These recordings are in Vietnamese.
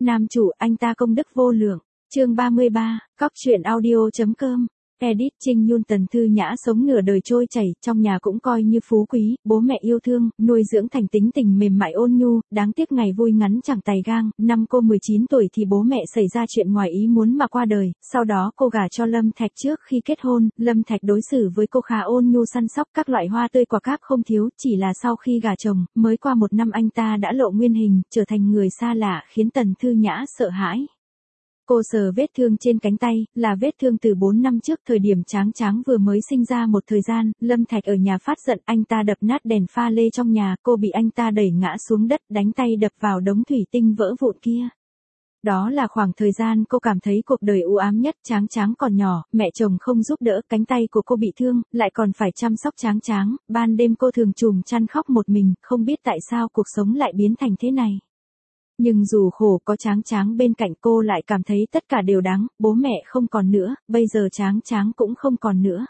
Nam chủ, anh ta công đức vô lượng. Chương 33, Cóc truyện audio.com. Edit Trinh Nhun. Tần Thư Nhã sống nửa đời trôi chảy, trong nhà cũng coi như phú quý, bố mẹ yêu thương, nuôi dưỡng thành tính tình mềm mại ôn nhu, đáng tiếc ngày vui ngắn chẳng tày gang, năm cô 19 tuổi thì bố mẹ xảy ra chuyện ngoài ý muốn mà qua đời, sau đó cô gả cho Lâm Thạch. Trước khi kết hôn, Lâm Thạch đối xử với cô khá ôn nhu săn sóc, các loại hoa tươi quả cáp không thiếu, chỉ là sau khi gả chồng, mới qua một năm anh ta đã lộ nguyên hình, trở thành người xa lạ, khiến Tần Thư Nhã sợ hãi. Cô sờ vết thương trên cánh tay, là vết thương từ 4 năm trước, thời điểm Tráng Tráng vừa mới sinh ra một thời gian, Lâm Thạch ở nhà phát giận, anh ta đập nát đèn pha lê trong nhà, cô bị anh ta đẩy ngã xuống đất, đánh tay đập vào đống thủy tinh vỡ vụn kia. Đó là khoảng thời gian cô cảm thấy cuộc đời u ám nhất. Tráng Tráng còn nhỏ, mẹ chồng không giúp đỡ, cánh tay của cô bị thương, lại còn phải chăm sóc Tráng Tráng, ban đêm cô thường trùm chăn khóc một mình, không biết tại sao cuộc sống lại biến thành thế này. Nhưng dù khổ, có Tráng Tráng bên cạnh cô lại cảm thấy tất cả đều đáng, bố mẹ không còn nữa, bây giờ Tráng Tráng cũng không còn nữa.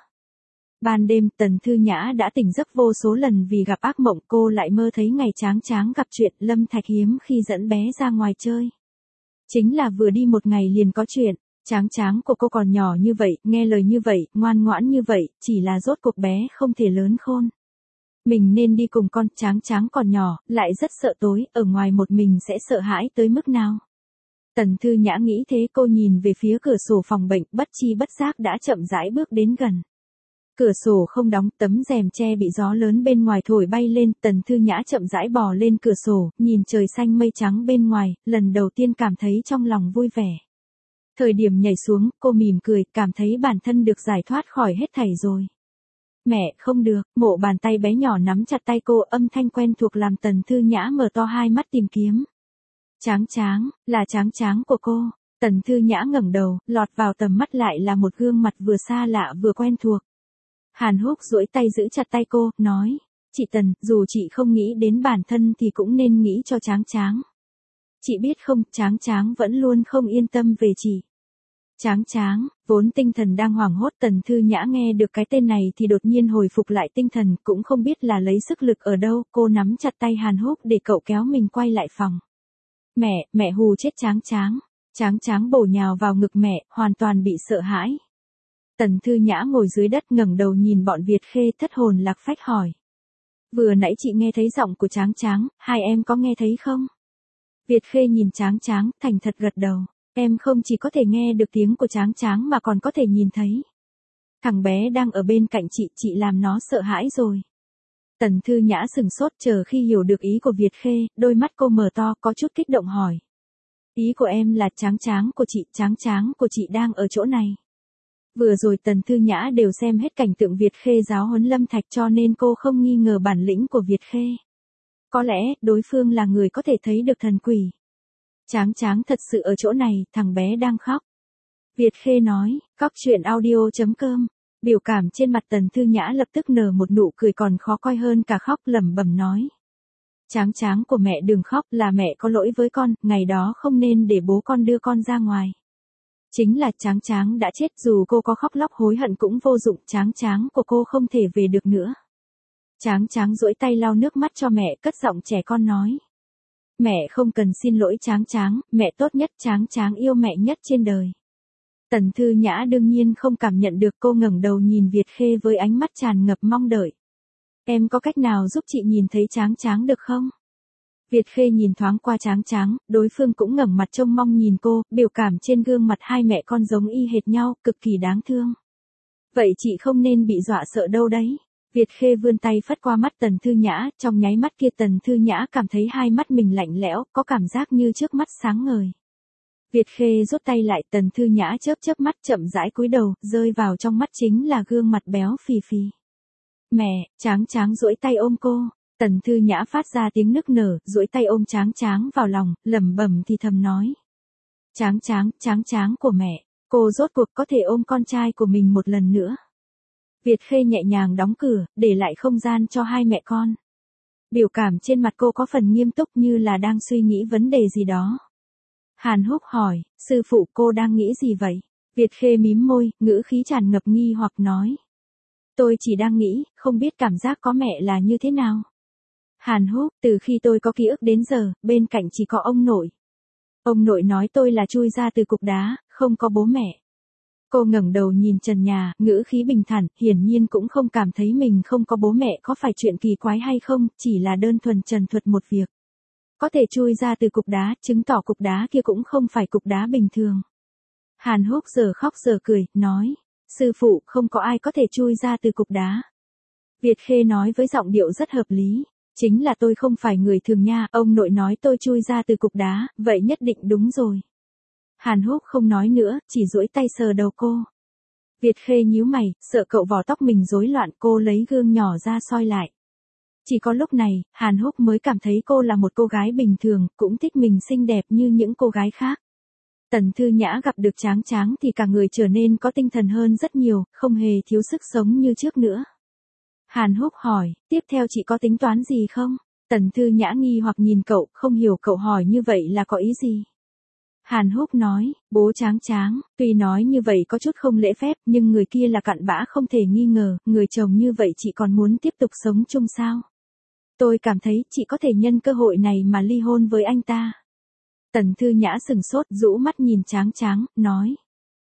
Ban đêm, Tần Thư Nhã đã tỉnh giấc vô số lần vì gặp ác mộng, cô lại mơ thấy ngày Tráng Tráng gặp chuyện, Lâm Thạch hiếm khi dẫn bé ra ngoài chơi. Chính là vừa đi một ngày liền có chuyện. Tráng Tráng của cô còn nhỏ như vậy, nghe lời như vậy, ngoan ngoãn như vậy, chỉ là rốt cuộc bé không thể lớn khôn. Mình nên đi cùng con. Tráng Tráng còn nhỏ, lại rất sợ tối, ở ngoài một mình sẽ sợ hãi tới mức nào. Tần Thư Nhã nghĩ thế, cô nhìn về phía cửa sổ phòng bệnh, bất chi bất giác đã chậm rãi bước đến gần. Cửa sổ không đóng, tấm rèm che bị gió lớn bên ngoài thổi bay lên, Tần Thư Nhã chậm rãi bò lên cửa sổ, nhìn trời xanh mây trắng bên ngoài, lần đầu tiên cảm thấy trong lòng vui vẻ. Thời điểm nhảy xuống, cô mỉm cười, cảm thấy bản thân được giải thoát khỏi hết thảy rồi. Mẹ, không được, một bàn tay bé nhỏ nắm chặt tay cô, âm thanh quen thuộc làm Tần Thư Nhã mở to hai mắt tìm kiếm. Tráng Tráng, là Tráng Tráng của cô. Tần Thư Nhã ngẩng đầu, lọt vào tầm mắt lại là một gương mặt vừa xa lạ vừa quen thuộc. Hàn Húc duỗi tay giữ chặt tay cô, nói, chị Tần, dù chị không nghĩ đến bản thân thì cũng nên nghĩ cho Tráng Tráng. Chị biết không, Tráng Tráng vẫn luôn không yên tâm về chị. Tráng Tráng, vốn tinh thần đang hoảng hốt, Tần Thư Nhã nghe được cái tên này thì đột nhiên hồi phục lại tinh thần, cũng không biết là lấy sức lực ở đâu, cô nắm chặt tay Hàn Húc để cậu kéo mình quay lại phòng. Mẹ hù chết Tráng Tráng. Tráng Tráng bổ nhào vào ngực mẹ, hoàn toàn bị sợ hãi. Tần Thư Nhã ngồi dưới đất ngẩng đầu nhìn bọn Việt Khê, thất hồn lạc phách hỏi. Vừa nãy chị nghe thấy giọng của Tráng Tráng, hai em có nghe thấy không? Việt Khê nhìn Tráng Tráng, thành thật gật đầu. Em không chỉ có thể nghe được tiếng của Tráng Tráng mà còn có thể nhìn thấy. Thằng bé đang ở bên cạnh chị làm nó sợ hãi rồi. Tần Thư Nhã sừng sốt, chờ khi hiểu được ý của Việt Khê, đôi mắt cô mở to, có chút kích động hỏi. Ý của em là Tráng Tráng của chị, Tráng Tráng của chị đang ở chỗ này. Vừa rồi Tần Thư Nhã đều xem hết cảnh tượng Việt Khê giáo huấn Lâm Thạch, cho nên cô không nghi ngờ bản lĩnh của Việt Khê. Có lẽ, đối phương là người có thể thấy được thần quỷ. Tráng Tráng thật sự ở chỗ này, thằng bé đang khóc. Việt Khê nói, Cóc truyện audio.com. Biểu cảm trên mặt Tần Thư Nhã lập tức nở một nụ cười còn khó coi hơn cả khóc, lẩm bẩm nói. Tráng Tráng của mẹ đừng khóc, là mẹ có lỗi với con, ngày đó không nên để bố con đưa con ra ngoài. Chính là Tráng Tráng đã chết, dù cô có khóc lóc hối hận cũng vô dụng, Tráng Tráng của cô không thể về được nữa. Tráng Tráng duỗi tay lau nước mắt cho mẹ, cất giọng trẻ con nói. Mẹ không cần xin lỗi Tráng Tráng, mẹ tốt nhất, Tráng Tráng yêu mẹ nhất trên đời. Tần Thư Nhã đương nhiên không cảm nhận được, cô ngẩng đầu nhìn Việt Khê với ánh mắt tràn ngập mong đợi. Em có cách nào giúp chị nhìn thấy Tráng Tráng được không? Việt Khê nhìn thoáng qua Tráng Tráng, đối phương cũng ngẩng mặt trông mong nhìn cô, biểu cảm trên gương mặt hai mẹ con giống y hệt nhau, cực kỳ đáng thương. Vậy chị không nên bị dọa sợ đâu đấy. Việt Khê vươn tay phất qua mắt Tần Thư Nhã, trong nháy mắt kia Tần Thư Nhã cảm thấy hai mắt mình lạnh lẽo, có cảm giác như trước mắt sáng ngời. Việt Khê rút tay lại, Tần Thư Nhã chớp mắt chậm rãi cúi đầu, rơi vào trong mắt chính là gương mặt béo phì phì. Mẹ, Tráng Tráng duỗi tay ôm cô. Tần Thư Nhã phát ra tiếng nức nở, duỗi tay ôm Tráng Tráng vào lòng, lẩm bẩm thì thầm nói. Tráng Tráng, Tráng Tráng của mẹ, cô rốt cuộc có thể ôm con trai của mình một lần nữa. Việt Khê nhẹ nhàng đóng cửa, để lại không gian cho hai mẹ con. Biểu cảm trên mặt cô có phần nghiêm túc như là đang suy nghĩ vấn đề gì đó. Hàn Húc hỏi, sư phụ cô đang nghĩ gì vậy? Việt Khê mím môi, ngữ khí tràn ngập nghi hoặc nói. Tôi chỉ đang nghĩ, không biết cảm giác có mẹ là như thế nào. Hàn Húc, từ khi tôi có ký ức đến giờ, bên cạnh chỉ có ông nội. Ông nội nói tôi là chui ra từ cục đá, không có bố mẹ. Cô ngẩng đầu nhìn trần nhà, ngữ khí bình thản, hiển nhiên cũng không cảm thấy mình không có bố mẹ có phải chuyện kỳ quái hay không, chỉ là đơn thuần trần thuật một việc. Có thể chui ra từ cục đá, chứng tỏ cục đá kia cũng không phải cục đá bình thường. Hàn Húc giờ khóc giờ cười, nói, sư phụ, không có ai có thể chui ra từ cục đá. Việt Khê nói với giọng điệu rất hợp lý, chính là tôi không phải người thường nha, ông nội nói tôi chui ra từ cục đá, vậy nhất định đúng rồi. Hàn Húc không nói nữa, chỉ duỗi tay sờ đầu cô. Việt Khê nhíu mày, sợ cậu vò tóc mình rối loạn, cô lấy gương nhỏ ra soi lại. Chỉ có lúc này, Hàn Húc mới cảm thấy cô là một cô gái bình thường, cũng thích mình xinh đẹp như những cô gái khác. Tần Thư Nhã gặp được Tráng Tráng thì cả người trở nên có tinh thần hơn rất nhiều, không hề thiếu sức sống như trước nữa. Hàn Húc hỏi, tiếp theo chị có tính toán gì không? Tần Thư Nhã nghi hoặc nhìn cậu, không hiểu cậu hỏi như vậy là có ý gì. Hàn Húc nói, bố Tráng Tráng, tuy nói như vậy có chút không lễ phép, nhưng người kia là cặn bã không thể nghi ngờ, người chồng như vậy chị còn muốn tiếp tục sống chung sao? Tôi cảm thấy chị có thể nhân cơ hội này mà ly hôn với anh ta. Tần Thư Nhã sừng sốt, rũ mắt nhìn Tráng Tráng, nói.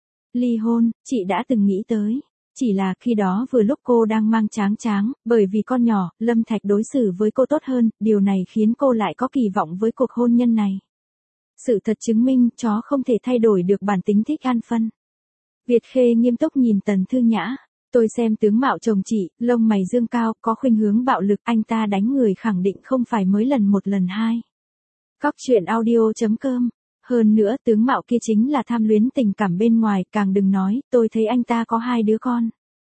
Ly hôn, chị đã từng nghĩ tới. Chỉ là khi đó vừa lúc cô đang mang Tráng Tráng, bởi vì con nhỏ, Lâm Thạch đối xử với cô tốt hơn, điều này khiến cô lại có kỳ vọng với cuộc hôn nhân này. Sự thật chứng minh chó không thể thay đổi được bản tính thích ăn phân. Việt Khê nghiêm túc nhìn Tần Thư Nhã. Tôi xem tướng mạo chồng chị, lông mày dương cao, có khuynh hướng bạo lực, anh ta đánh người khẳng định không phải mới lần một lần hai. Cóc truyện audio.com. Hơn nữa tướng mạo kia chính là tham luyến tình cảm bên ngoài, càng đừng nói, tôi thấy anh ta có 2 đứa con.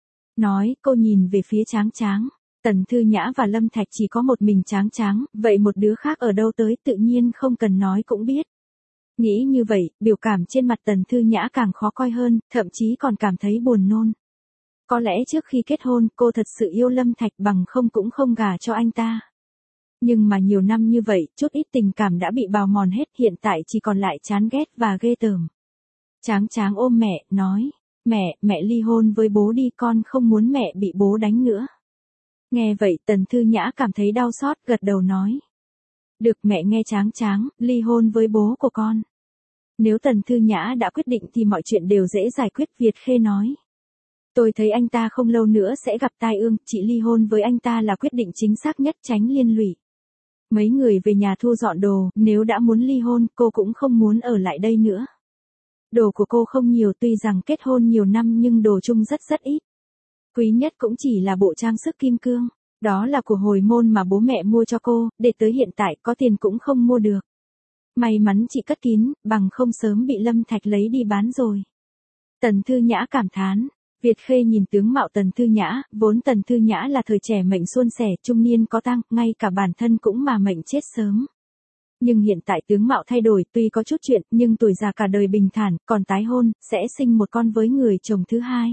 Nói, cô nhìn về phía Tráng Tráng. Tần Thư Nhã và Lâm Thạch chỉ có một mình Tráng Tráng, vậy một đứa khác ở đâu tới tự nhiên không cần nói cũng biết. Nghĩ như vậy, biểu cảm trên mặt Tần Thư Nhã càng khó coi hơn, thậm chí còn cảm thấy buồn nôn. Có lẽ trước khi kết hôn, cô thật sự yêu Lâm Thạch bằng không cũng không gả cho anh ta. Nhưng mà nhiều năm như vậy, chút ít tình cảm đã bị bào mòn hết, hiện tại chỉ còn lại chán ghét và ghê tởm. Tráng Tráng ôm mẹ, nói, mẹ ly hôn với bố đi, con không muốn mẹ bị bố đánh nữa. Nghe vậy Tần Thư Nhã cảm thấy đau xót, gật đầu nói. Được, mẹ nghe Tráng Tráng, ly hôn với bố của con. Nếu Tần Thư Nhã đã quyết định thì mọi chuyện đều dễ giải quyết, Việt Khê nói. Tôi thấy anh ta không lâu nữa sẽ gặp tai ương, chị ly hôn với anh ta là quyết định chính xác nhất, tránh liên lụy. Mấy người về nhà thu dọn đồ, nếu đã muốn ly hôn, cô cũng không muốn ở lại đây nữa. Đồ của cô không nhiều, tuy rằng kết hôn nhiều năm nhưng đồ chung rất ít. Quý nhất cũng chỉ là bộ trang sức kim cương, đó là của hồi môn mà bố mẹ mua cho cô, để tới hiện tại có tiền cũng không mua được. May mắn chị cất kín, bằng không sớm bị Lâm Thạch lấy đi bán rồi. Tần Thư Nhã cảm thán. Việt Khê nhìn tướng mạo Tần Thư Nhã, vốn Tần Thư Nhã là thời trẻ mệnh suôn sẻ, trung niên có tăng, ngay cả bản thân cũng mà mệnh chết sớm. Nhưng hiện tại tướng mạo thay đổi, tuy có chút chuyện, nhưng tuổi già cả đời bình thản, còn tái hôn, sẽ sinh một con với người chồng thứ hai.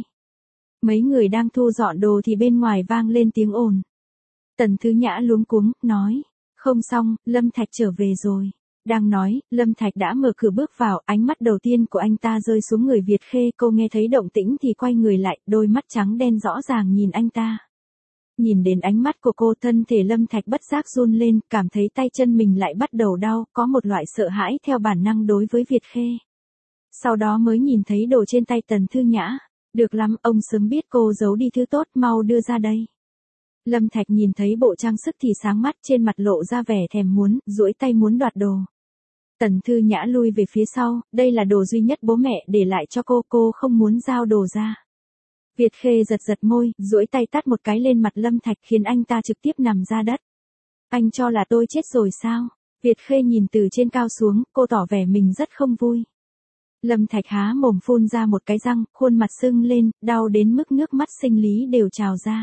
Mấy người đang thu dọn đồ thì bên ngoài vang lên tiếng ồn. Tần Thư Nhã luống cuống, nói, không xong, Lâm Thạch trở về rồi. Đang nói, Lâm Thạch đã mở cửa bước vào, ánh mắt đầu tiên của anh ta rơi xuống người Việt Khê, cô nghe thấy động tĩnh thì quay người lại, đôi mắt trắng đen rõ ràng nhìn anh ta. Nhìn đến ánh mắt của cô, thân thể Lâm Thạch bất giác run lên, cảm thấy tay chân mình lại bắt đầu đau, có một loại sợ hãi theo bản năng đối với Việt Khê. Sau đó mới nhìn thấy đồ trên tay Tần Thư Nhã. Được lắm, ông sớm biết cô giấu đi thứ tốt, mau đưa ra đây. Lâm Thạch nhìn thấy bộ trang sức thì sáng mắt, trên mặt lộ ra vẻ thèm muốn, duỗi tay muốn đoạt đồ. Tần Thư Nhã lui về phía sau, đây là đồ duy nhất bố mẹ để lại cho cô không muốn giao đồ ra. Việt Khê giật môi, duỗi tay tát một cái lên mặt Lâm Thạch khiến anh ta trực tiếp nằm ra đất. Anh cho là tôi chết rồi sao? Việt Khê nhìn từ trên cao xuống, cô tỏ vẻ mình rất không vui. Lâm Thạch há mồm phun ra một cái răng, khuôn mặt sưng lên, đau đến mức nước mắt sinh lý đều trào ra.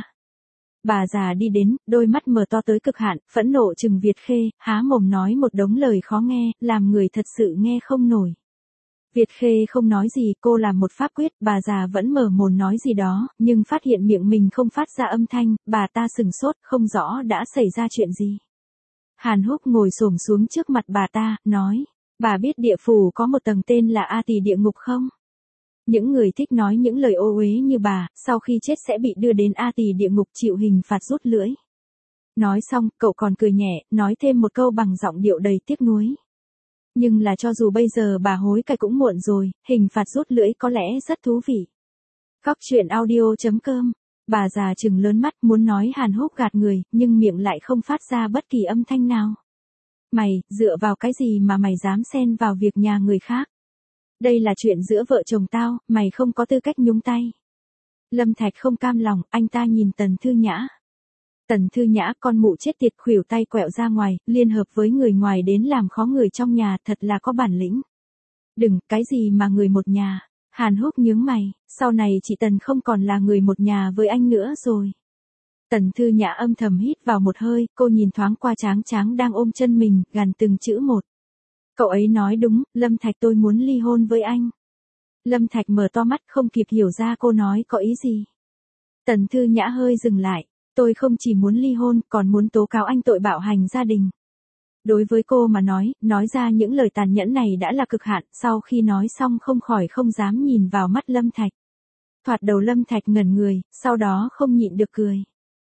Bà già đi đến, đôi mắt mở to tới cực hạn, phẫn nộ trừng Việt Khê, há mồm nói một đống lời khó nghe, làm người thật sự nghe không nổi. Việt Khê không nói gì, cô làm một pháp quyết, bà già vẫn mở mồm nói gì đó, nhưng phát hiện miệng mình không phát ra âm thanh, bà ta sừng sốt, không rõ đã xảy ra chuyện gì. Hàn Húc ngồi xổm xuống trước mặt bà ta, nói, bà biết địa phủ có một tầng tên là A Tỳ địa ngục không? Những người thích nói những lời ô uế như bà, sau khi chết sẽ bị đưa đến A Tỳ địa ngục chịu hình phạt rút lưỡi. Nói xong, cậu còn cười nhẹ, nói thêm một câu bằng giọng điệu đầy tiếc nuối. Nhưng là cho dù bây giờ bà hối cải cũng muộn rồi, hình phạt rút lưỡi có lẽ rất thú vị. Cóc truyện audio.com. Bà già trừng lớn mắt muốn nói Hàn Húc gạt người, nhưng miệng lại không phát ra bất kỳ âm thanh nào. Mày, dựa vào cái gì mà mày dám xen vào việc nhà người khác? Đây là chuyện giữa vợ chồng tao, mày không có tư cách nhúng tay. Lâm Thạch không cam lòng, anh ta nhìn Tần Thư Nhã. Tần Thư Nhã, con mụ chết tiệt, khuỷu tay quẹo ra ngoài, liên hợp với người ngoài đến làm khó người trong nhà, thật là có bản lĩnh. Đừng, cái gì mà người một nhà. Hàn Húc nhướng mày, sau này chị Tần không còn là người một nhà với anh nữa rồi. Tần Thư Nhã âm thầm hít vào một hơi, cô nhìn thoáng qua Tráng Tráng đang ôm chân mình, gằn từng chữ một. Cậu ấy nói đúng, Lâm Thạch, tôi muốn ly hôn với anh. Lâm Thạch mở to mắt không kịp hiểu ra cô nói có ý gì. Tần Thư Nhã hơi dừng lại, tôi không chỉ muốn ly hôn, còn muốn tố cáo anh tội bạo hành gia đình. Đối với cô mà nói ra những lời tàn nhẫn này đã là cực hạn, sau khi nói xong không khỏi không dám nhìn vào mắt Lâm Thạch. Thoạt đầu Lâm Thạch ngẩn người, sau đó không nhịn được cười.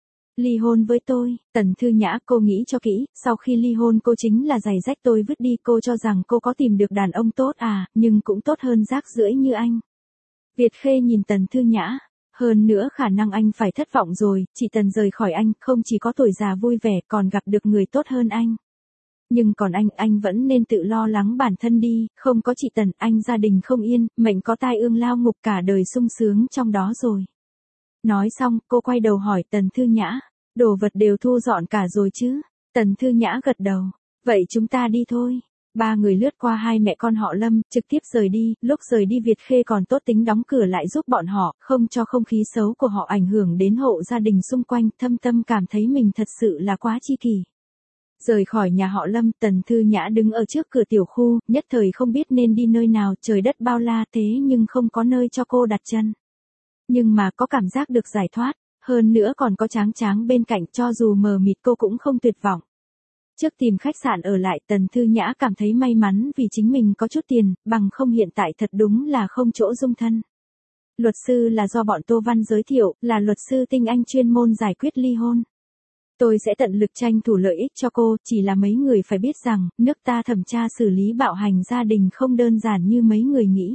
Ly hôn với tôi, Tần Thư Nhã, cô nghĩ cho kỹ, sau khi ly hôn cô chính là giày rách tôi vứt đi, cô cho rằng cô có tìm được đàn ông tốt à, nhưng cũng tốt hơn rác rưởi như anh. Việt Khê nhìn Tần Thư Nhã, hơn nữa khả năng anh phải thất vọng rồi, chị Tần rời khỏi anh, không chỉ có tuổi già vui vẻ còn gặp được người tốt hơn anh. Nhưng còn anh vẫn nên tự lo lắng bản thân đi, không có chị Tần, anh gia đình không yên, mệnh có tai ương lao ngục, cả đời sung sướng trong đó rồi. Nói xong, cô quay đầu hỏi Tần Thư Nhã, đồ vật đều thu dọn cả rồi chứ? Tần Thư Nhã gật đầu, vậy chúng ta đi thôi. Ba người lướt qua hai mẹ con họ Lâm, trực tiếp rời đi, lúc rời đi Việt Khê còn tốt tính đóng cửa lại giúp bọn họ, không cho không khí xấu của họ ảnh hưởng đến hộ gia đình xung quanh, thâm tâm cảm thấy mình thật sự là quá chi kỷ. Rời khỏi nhà họ Lâm, Tần Thư Nhã đứng ở trước cửa tiểu khu, nhất thời không biết nên đi nơi nào, trời đất bao la thế nhưng không có nơi cho cô đặt chân. Nhưng mà có cảm giác được giải thoát, hơn nữa còn có Tráng Tráng bên cạnh, cho dù mờ mịt cô cũng không tuyệt vọng. Trước tìm khách sạn ở lại, Tần Thư Nhã cảm thấy may mắn vì chính mình có chút tiền, bằng không hiện tại thật đúng là không chỗ dung thân. Luật sư là do bọn Tô Văn giới thiệu, là luật sư tinh anh chuyên môn giải quyết ly hôn. Tôi sẽ tận lực tranh thủ lợi ích cho cô, chỉ là mấy người phải biết rằng, nước ta thẩm tra xử lý bạo hành gia đình không đơn giản như mấy người nghĩ.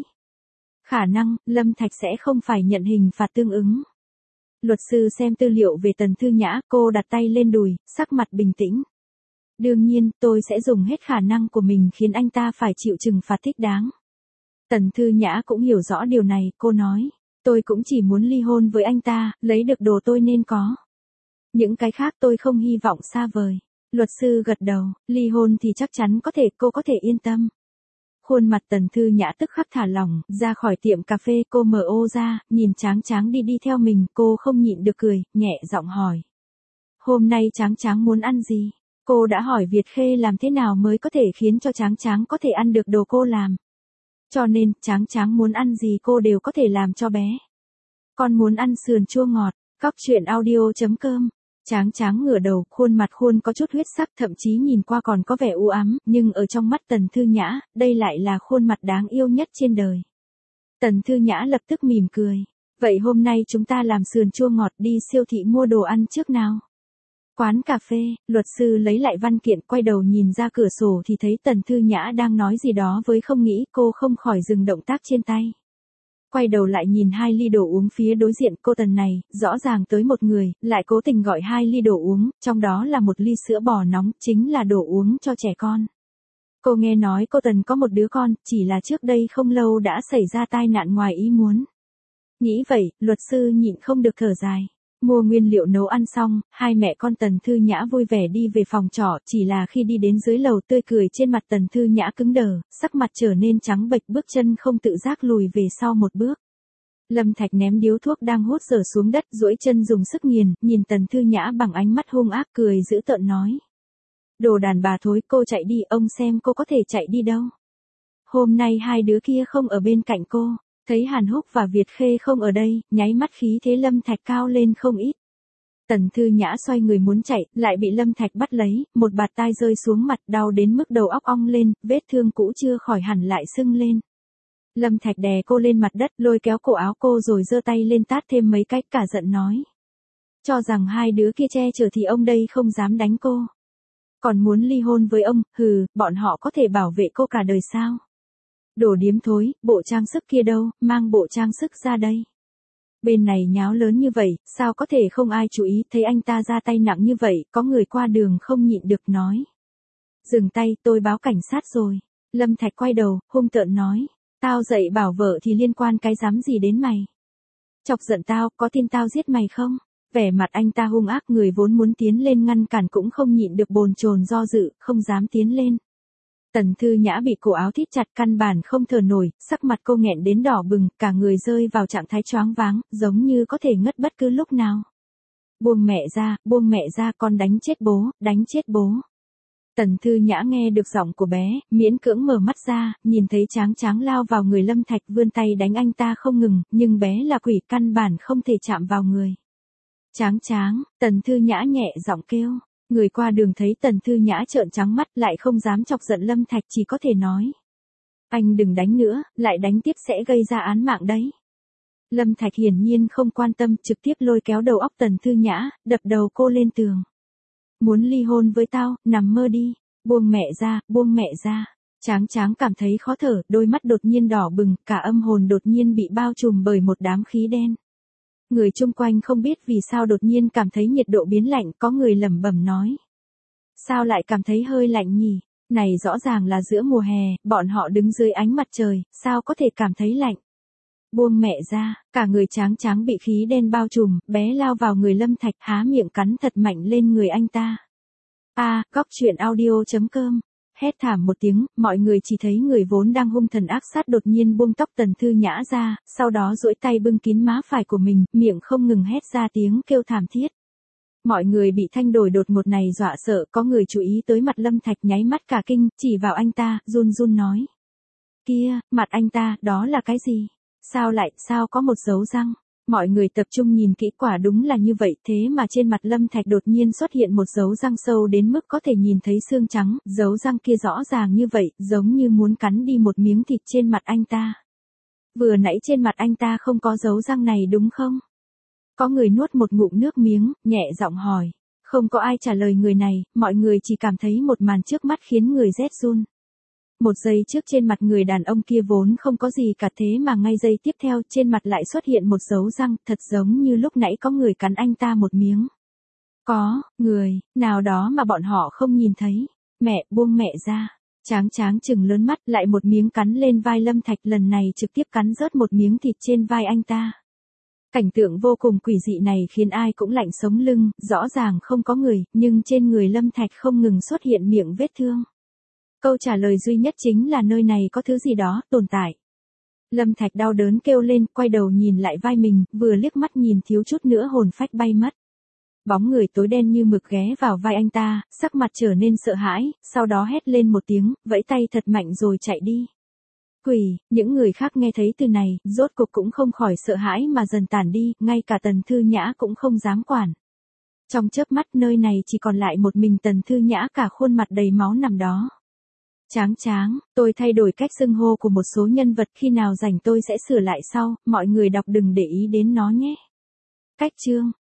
Khả năng, Lâm Thạch sẽ không phải nhận hình phạt tương ứng. Luật sư xem tư liệu về Tần Thư Nhã, cô đặt tay lên đùi, sắc mặt bình tĩnh. Đương nhiên, tôi sẽ dùng hết khả năng của mình khiến anh ta phải chịu trừng phạt thích đáng. Tần Thư Nhã cũng hiểu rõ điều này, cô nói, tôi cũng chỉ muốn ly hôn với anh ta, lấy được đồ tôi nên có. Những cái khác tôi không hy vọng xa vời. Luật sư gật đầu, ly hôn thì chắc chắn có thể, cô có thể yên tâm. Khuôn mặt Tần Thư Nhã tức khắc thả lỏng, ra khỏi tiệm cà phê, cô mở ô ra, nhìn Tráng Tráng đi theo mình, cô không nhịn được cười, nhẹ giọng hỏi. Hôm nay Tráng Tráng muốn ăn gì? Cô đã hỏi Việt Khê làm thế nào mới có thể khiến cho Tráng Tráng có thể ăn được đồ cô làm. Cho nên, Tráng Tráng muốn ăn gì cô đều có thể làm cho bé. Con muốn ăn sườn chua ngọt, cóc truyện audio.com. Tráng Tráng ngửa đầu, khuôn mặt có chút huyết sắc, thậm chí nhìn qua còn có vẻ u ám, nhưng ở trong mắt Tần Thư Nhã, đây lại là khuôn mặt đáng yêu nhất trên đời. Tần Thư Nhã lập tức mỉm cười. Vậy hôm nay chúng ta làm sườn chua ngọt, đi siêu thị mua đồ ăn trước nào. Quán cà phê, luật sư lấy lại văn kiện, quay đầu nhìn ra cửa sổ thì thấy Tần Thư Nhã đang nói gì đó với không nghĩ, cô không khỏi dừng động tác trên tay. Quay đầu lại nhìn 2 ly đồ uống phía đối diện, cô Tần này, rõ ràng tới một người, lại cố tình gọi 2 ly đồ uống, trong đó là 1 ly sữa bò nóng, chính là đồ uống cho trẻ con. Cô nghe nói cô Tần có một đứa con, chỉ là trước đây không lâu đã xảy ra tai nạn ngoài ý muốn. Nghĩ vậy, luật sư nhịn không được thở dài. Mua nguyên liệu nấu ăn xong, hai mẹ con Tần Thư Nhã vui vẻ đi về phòng trọ, chỉ là khi đi đến dưới lầu tươi cười trên mặt Tần Thư Nhã cứng đờ, sắc mặt trở nên trắng bệch, bước chân không tự giác lùi về sau một bước. Lâm Thạch ném điếu thuốc đang hút dở xuống đất, duỗi chân dùng sức nghiền, nhìn Tần Thư Nhã bằng ánh mắt hung ác, cười dữ tợn nói. Đồ đàn bà thối, cô chạy đi, ông xem cô có thể chạy đi đâu. Hôm nay hai đứa kia không ở bên cạnh cô. Thấy Hàn Húc và Việt Khê không ở đây, nháy mắt khí thế Lâm Thạch cao lên không ít. Tần Thư Nhã xoay người muốn chạy, lại bị Lâm Thạch bắt lấy, một bạt tai rơi xuống mặt, đau đến mức đầu óc ong lên, vết thương cũ chưa khỏi hẳn lại sưng lên. Lâm Thạch đè cô lên mặt đất, lôi kéo cổ áo cô rồi giơ tay lên tát thêm mấy cách, cả giận nói. Cho rằng hai đứa kia che chở thì ông đây không dám đánh cô. Còn muốn ly hôn với ông, hừ, bọn họ có thể bảo vệ cô cả đời sao? Đồ điếm thối, bộ trang sức kia đâu, mang bộ trang sức ra đây. Bên này nháo lớn như vậy, sao có thể không ai chú ý, thấy anh ta ra tay nặng như vậy, có người qua đường không nhịn được nói. Dừng tay, tôi báo cảnh sát rồi. Lâm Thạch quay đầu, hung tợn nói. Tao dạy bảo vợ thì liên quan cái dám gì đến mày? Chọc giận tao, có tin tao giết mày không? Vẻ mặt anh ta hung ác, người vốn muốn tiến lên ngăn cản cũng không nhịn được bồn chồn do dự, không dám tiến lên. Tần Thư Nhã bị cổ áo thít chặt căn bản không thở nổi, sắc mặt cô nghẹn đến đỏ bừng, cả người rơi vào trạng thái choáng váng, giống như có thể ngất bất cứ lúc nào. Buông mẹ ra, con đánh chết bố. Tần Thư Nhã nghe được giọng của bé, miễn cưỡng mở mắt ra, nhìn thấy Tráng lao vào người Lâm Thạch vươn tay đánh anh ta không ngừng, nhưng bé là quỷ căn bản không thể chạm vào người. Tráng, Tần Thư Nhã nhẹ giọng kêu. Người qua đường thấy Tần Thư Nhã trợn trắng mắt lại không dám chọc giận Lâm Thạch, chỉ có thể nói. Anh đừng đánh nữa, lại đánh tiếp sẽ gây ra án mạng đấy. Lâm Thạch hiển nhiên không quan tâm, trực tiếp lôi kéo đầu óc Tần Thư Nhã, đập đầu cô lên tường. Muốn ly hôn với tao, nằm mơ đi, buông mẹ ra. Tráng cảm thấy khó thở, đôi mắt đột nhiên đỏ bừng, cả âm hồn đột nhiên bị bao trùm bởi một đám khí đen. Người chung quanh không biết vì sao đột nhiên cảm thấy nhiệt độ biến lạnh, có người lẩm bẩm nói. Sao lại cảm thấy hơi lạnh nhỉ? Này rõ ràng là giữa mùa hè, bọn họ đứng dưới ánh mặt trời, sao có thể cảm thấy lạnh? Buông mẹ ra, cả người Tráng bị khí đen bao trùm, bé lao vào người Lâm Thạch, há miệng cắn thật mạnh lên người anh ta. Góc truyện audio.com. Hét thảm một tiếng, mọi người chỉ thấy người vốn đang hung thần ác sát đột nhiên buông tóc Tần Thư Nhã ra, sau đó duỗi tay bưng kín má phải của mình, miệng không ngừng hét ra tiếng kêu thảm thiết. Mọi người bị thanh đổi đột ngột này dọa sợ, có người chú ý tới mặt Lâm Thạch nháy mắt cả kinh, chỉ vào anh ta, run nói. Kia, mặt anh ta, đó là cái gì? Sao có một dấu răng? Mọi người tập trung nhìn kỹ, quả đúng là như vậy, thế mà trên mặt Lâm Thạch đột nhiên xuất hiện một dấu răng sâu đến mức có thể nhìn thấy xương trắng, dấu răng kia rõ ràng như vậy, giống như muốn cắn đi một miếng thịt trên mặt anh ta. Vừa nãy trên mặt anh ta không có dấu răng này đúng không? Có người nuốt một ngụm nước miếng, nhẹ giọng hỏi. Không có ai trả lời người này, mọi người chỉ cảm thấy một màn trước mắt khiến người rét run. Một giây trước trên mặt người đàn ông kia vốn không có gì cả, thế mà ngay giây tiếp theo trên mặt lại xuất hiện một dấu răng, thật giống như lúc nãy có người cắn anh ta một miếng. Có, người, nào đó mà bọn họ không nhìn thấy. Buông mẹ ra. Tráng chừng lớn mắt, lại một miếng cắn lên vai Lâm Thạch, lần này trực tiếp cắn rớt một miếng thịt trên vai anh ta. Cảnh tượng vô cùng quỷ dị này khiến ai cũng lạnh sống lưng, rõ ràng không có người, nhưng trên người Lâm Thạch không ngừng xuất hiện miệng vết thương. Câu trả lời duy nhất chính là nơi này có thứ gì đó tồn tại. Lâm Thạch đau đớn kêu lên, quay đầu nhìn lại vai mình, vừa liếc mắt nhìn thiếu chút nữa hồn phách bay mất. Bóng người tối đen như mực ghé vào vai anh ta, sắc mặt trở nên sợ hãi, sau đó hét lên một tiếng, vẫy tay thật mạnh rồi chạy đi. Quỷ, những người khác nghe thấy từ này, rốt cục cũng không khỏi sợ hãi mà dần tản đi, ngay cả Tần Thư Nhã cũng không dám quản. Trong chớp mắt nơi này chỉ còn lại một mình Tần Thư Nhã, cả khuôn mặt đầy máu nằm đó. Tráng, tôi thay đổi cách xưng hô của một số nhân vật, khi nào rảnh tôi sẽ sửa lại sau, mọi người đọc đừng để ý đến nó nhé. Cách chương